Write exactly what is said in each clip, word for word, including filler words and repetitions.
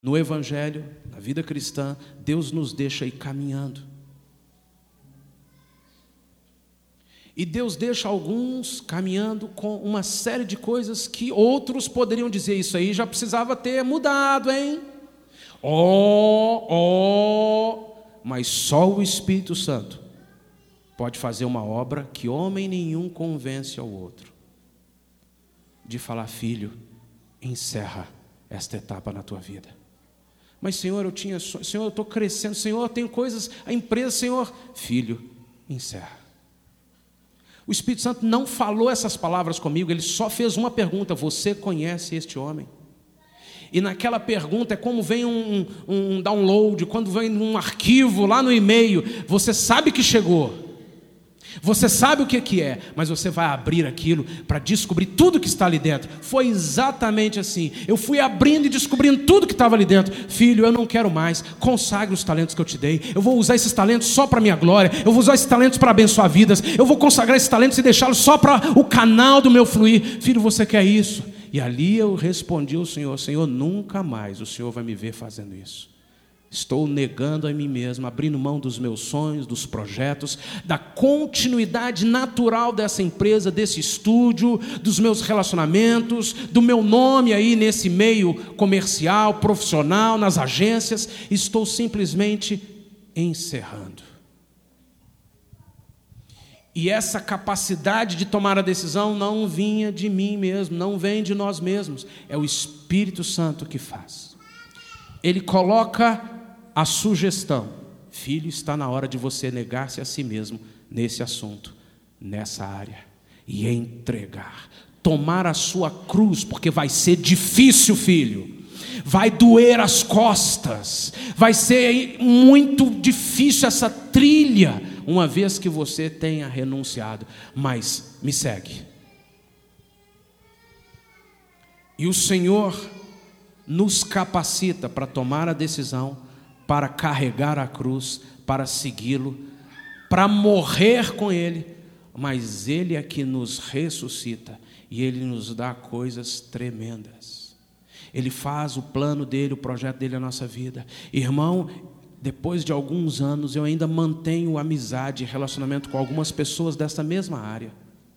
No Evangelho, na vida cristã, Deus nos deixa ir caminhando. E Deus deixa alguns caminhando com uma série de coisas que outros poderiam dizer: isso aí já precisava ter mudado, hein? Oh, oh, mas só o Espírito Santo pode fazer uma obra que homem nenhum convence ao outro. De falar: filho, encerra esta etapa na tua vida. Mas Senhor, eu tinha, Senhor, eu estou crescendo, Senhor, eu tenho coisas, a empresa, Senhor, filho, encerra. O Espírito Santo não falou essas palavras comigo, ele só fez uma pergunta: você conhece este homem? E naquela pergunta é como vem um, um download, quando vem um arquivo lá no e-mail, você sabe que chegou, você sabe o que que é, mas você vai abrir aquilo para descobrir tudo que está ali dentro. Foi exatamente assim, eu fui abrindo e descobrindo tudo que estava ali dentro. Filho, eu não quero mais, consagre os talentos que eu te dei, eu vou usar esses talentos só para a minha glória, eu vou usar esses talentos para abençoar vidas, eu vou consagrar esses talentos e deixá-los só para o canal do meu fluir. Filho, você quer isso? E ali eu respondi ao Senhor: Senhor, nunca mais o Senhor vai me ver fazendo isso. Estou negando a mim mesmo, abrindo mão dos meus sonhos, dos projetos, da continuidade natural dessa empresa, desse estúdio, dos meus relacionamentos, do meu nome aí nesse meio comercial, profissional, nas agências. Estou simplesmente encerrando. E essa capacidade de tomar a decisão não vinha de mim mesmo, não vem de nós mesmos, é o Espírito Santo que faz. Ele coloca a sugestão: filho, está na hora de você negar-se a si mesmo nesse assunto, nessa área, e entregar, tomar a sua cruz, porque vai ser difícil, filho, vai doer as costas, vai ser muito difícil essa trilha, uma vez que você tenha renunciado, mas me segue. E o Senhor nos capacita para tomar a decisão, para carregar a cruz, para segui-lo, para morrer com Ele, mas Ele é que nos ressuscita e Ele nos dá coisas tremendas. Ele faz o plano dele, o projeto dele na nossa vida. Irmão, depois de alguns anos eu ainda mantenho amizade e relacionamento com algumas pessoas dessa mesma área.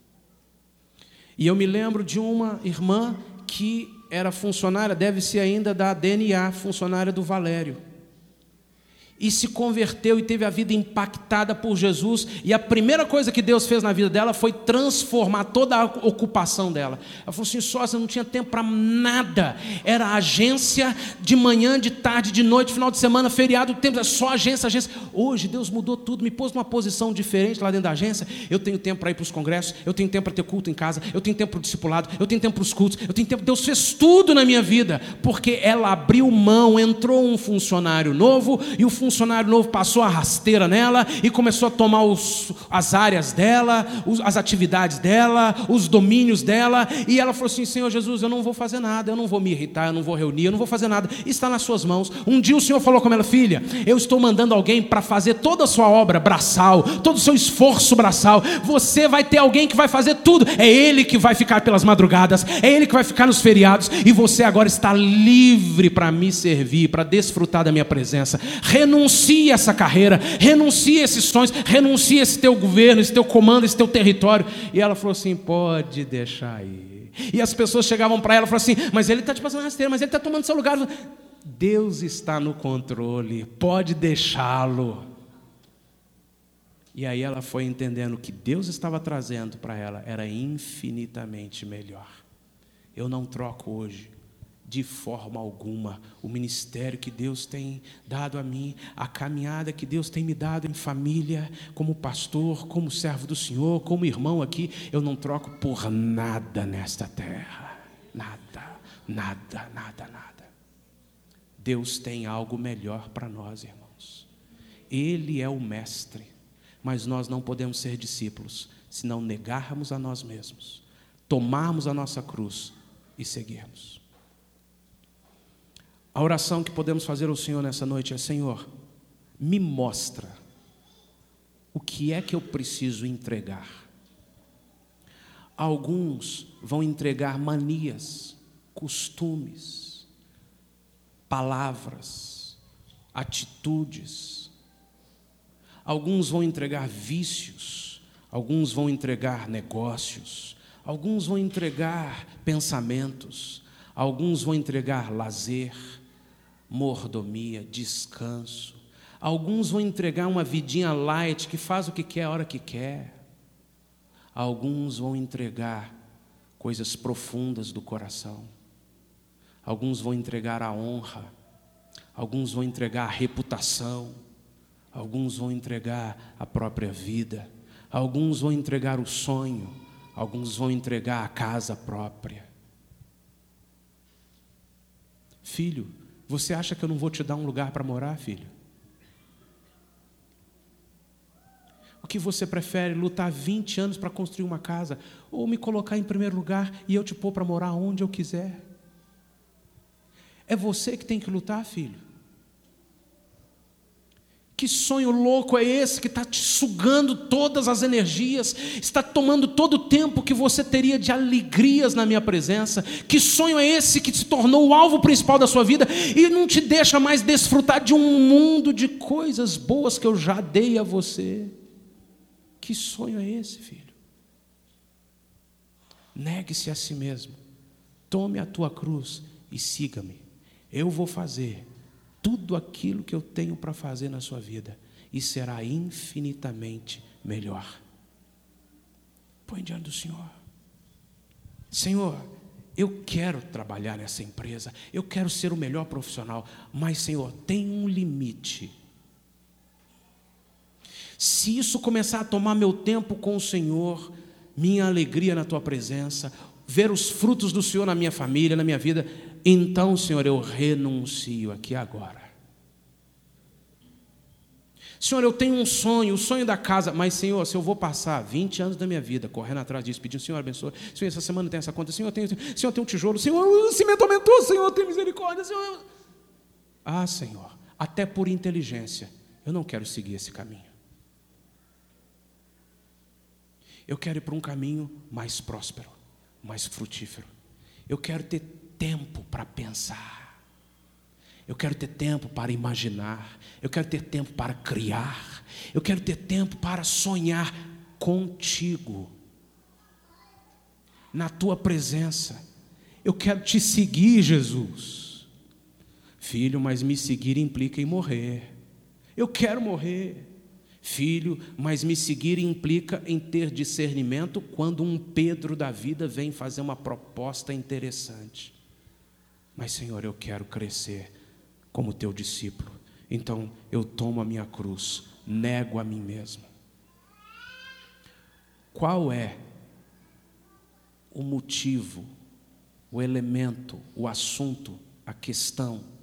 E eu me lembro de uma irmã que era funcionária, deve ser ainda da D N A, funcionária do Valério, e se converteu e teve a vida impactada por Jesus, e a primeira coisa que Deus fez na vida dela foi transformar toda a ocupação dela. Ela falou assim: sócia, não tinha tempo para nada, era agência de manhã, de tarde, de noite, final de semana, feriado, tempo, só agência, agência. Hoje Deus mudou tudo, me pôs numa posição diferente lá dentro da agência. Eu tenho tempo para ir para os congressos, eu tenho tempo para ter culto em casa, eu tenho tempo para o discipulado, eu tenho tempo para os cultos, eu tenho tempo. Deus fez tudo na minha vida, porque ela abriu mão. Entrou um funcionário novo, e o funcionário novo passou a rasteira nela e começou a tomar os, as áreas dela, os, as atividades dela, os domínios dela, e ela falou assim: Senhor Jesus, eu não vou fazer nada, eu não vou me irritar, eu não vou reunir, eu não vou fazer nada, está nas suas mãos. Um dia o Senhor falou com ela: filha, eu estou mandando alguém para fazer toda a sua obra braçal, todo o seu esforço braçal, você vai ter alguém que vai fazer tudo, é Ele que vai ficar pelas madrugadas, é Ele que vai ficar nos feriados, e você agora está livre para me servir, para desfrutar da minha presença. Renuncie a essa carreira, renuncie a esses sonhos, renuncie a esse teu governo, esse teu comando, esse teu território. E ela falou assim: pode deixar aí. E as pessoas chegavam para ela e falavam assim: mas ele está te passando rasteira, mas ele está tomando seu lugar. Deus está no controle, pode deixá-lo. E aí ela foi entendendo que Deus estava trazendo para ela era infinitamente melhor. Eu não troco hoje, de forma alguma, o ministério que Deus tem dado a mim, a caminhada que Deus tem me dado em família, como pastor, como servo do Senhor, como irmão aqui, eu não troco por nada nesta terra. Nada, nada, nada, nada. Deus tem algo melhor para nós, irmãos. Ele é o mestre, mas nós não podemos ser discípulos se não negarmos a nós mesmos, tomarmos a nossa cruz e seguirmos. A oração que podemos fazer ao Senhor nessa noite é: Senhor, me mostra o que é que eu preciso entregar. Alguns vão entregar manias, costumes, palavras, atitudes. Alguns vão entregar vícios, alguns vão entregar negócios, alguns vão entregar pensamentos, alguns vão entregar lazer, mordomia, descanso. Alguns vão entregar uma vidinha light que faz o que quer a hora que quer. Alguns vão entregar coisas profundas do coração. Alguns vão entregar a honra. Alguns vão entregar a reputação. Alguns vão entregar a própria vida. Alguns vão entregar o sonho. Alguns vão entregar a casa própria. Filho, você acha que eu não vou te dar um lugar para morar, filho? O que você prefere, lutar vinte anos para construir uma casa, ou me colocar em primeiro lugar e eu te pôr para morar onde eu quiser? É você que tem que lutar, filho. Que sonho louco é esse que está te sugando todas as energias, está tomando todo o tempo que você teria de alegrias na minha presença? Que sonho é esse que se tornou o alvo principal da sua vida e não te deixa mais desfrutar de um mundo de coisas boas que eu já dei a você? Que sonho é esse, filho? Negue-se a si mesmo, tome a tua cruz e siga-me. Eu vou fazer tudo aquilo que eu tenho para fazer na sua vida e será infinitamente melhor. Põe diante do Senhor. Senhor, eu quero trabalhar nessa empresa, eu quero ser o melhor profissional, mas, Senhor, tem um limite. Se isso começar a tomar meu tempo com o Senhor, minha alegria na tua presença, ver os frutos do Senhor na minha família, na minha vida, então, Senhor, eu renuncio aqui agora. Senhor, eu tenho um sonho, o sonho da casa, mas, Senhor, se eu vou passar vinte anos da minha vida correndo atrás disso, pedindo, Senhor, abençoa, Senhor, essa semana tem essa conta, Senhor, tem, Senhor, tem um tijolo, Senhor, o cimento aumentou, Senhor, tem misericórdia, Senhor. Ah, Senhor, até por inteligência, eu não quero seguir esse caminho. Eu quero ir para um caminho mais próspero, mais frutífero. Eu quero ter tempo para pensar. Eu quero ter tempo para imaginar. Eu quero ter tempo para criar. Eu quero ter tempo para sonhar contigo, na tua presença. Eu quero te seguir, Jesus. Filho, mas me seguir implica em morrer. Eu quero morrer. Filho, mas me seguir implica em ter discernimento quando um Pedro da vida vem fazer uma proposta interessante. Mas, Senhor, eu quero crescer como teu discípulo. Então, eu tomo a minha cruz, nego a mim mesmo. Qual é o motivo, o elemento, o assunto, a questão?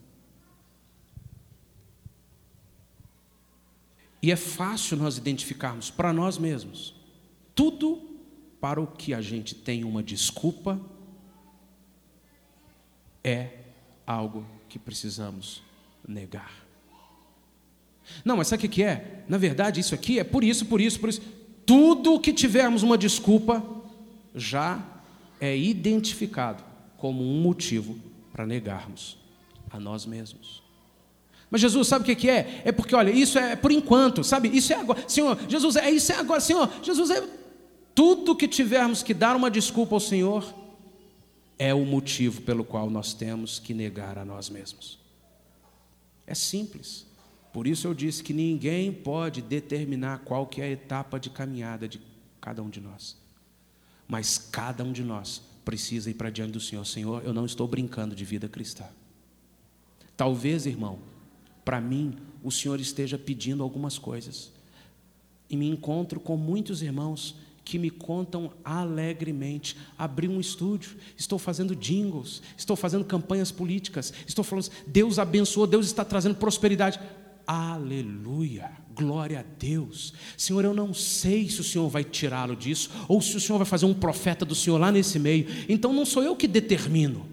E é fácil nós identificarmos para nós mesmos tudo para o que a gente tem uma desculpa é algo que precisamos negar. Não, mas sabe o que é? Na verdade, isso aqui é por isso, por isso, por isso. Tudo que tivermos uma desculpa já é identificado como um motivo para negarmos a nós mesmos. Mas Jesus, sabe o que é? É porque, olha, isso é por enquanto, sabe? Isso é agora. Senhor, Jesus, é isso é agora. Senhor, Jesus, é tudo que tivermos que dar uma desculpa ao Senhor é o motivo pelo qual nós temos que negar a nós mesmos. É simples. Por isso eu disse que ninguém pode determinar qual que é a etapa de caminhada de cada um de nós. Mas cada um de nós precisa ir para diante do Senhor. Senhor, eu não estou brincando de vida cristã. Talvez, irmão, para mim, o Senhor esteja pedindo algumas coisas. E me encontro com muitos irmãos que me contam alegremente. Abri um estúdio, estou fazendo jingles, estou fazendo campanhas políticas, estou falando, Deus abençoou, Deus está trazendo prosperidade. Aleluia, glória a Deus. Senhor, eu não sei se o Senhor vai tirá-lo disso, ou se o Senhor vai fazer um profeta do Senhor lá nesse meio. Então não sou eu que determino.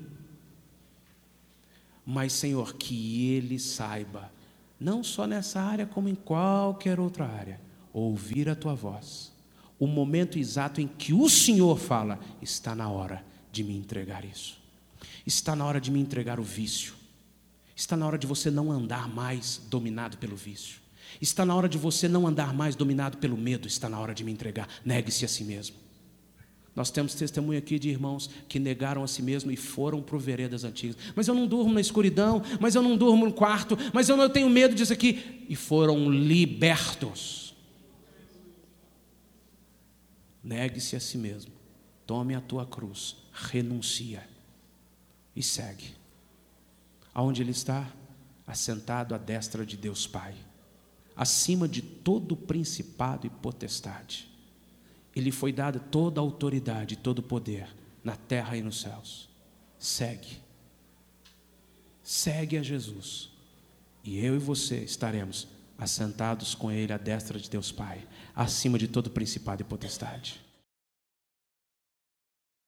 Mas, Senhor, que Ele saiba, não só nessa área, como em qualquer outra área, ouvir a Tua voz. O momento exato em que o Senhor fala, está na hora de me entregar isso. Está na hora de me entregar o vício. Está na hora de você não andar mais dominado pelo vício. Está na hora de você não andar mais dominado pelo medo. Está na hora de me entregar. Negue-se a si mesmo. Nós temos testemunho aqui de irmãos que negaram a si mesmo e foram para o veredas antigas. Mas eu não durmo na escuridão, mas eu não durmo no quarto, mas eu não tenho medo disso aqui. E foram libertos. Negue-se a si mesmo. Tome a tua cruz. Renuncia. E segue. Aonde ele está? Assentado à destra de Deus Pai, acima de todo principado e potestade. Ele foi dada toda a autoridade, todo o poder, na terra e nos céus. Segue. Segue a Jesus. E eu e você estaremos assentados com Ele à destra de Deus Pai, acima de todo principado e potestade.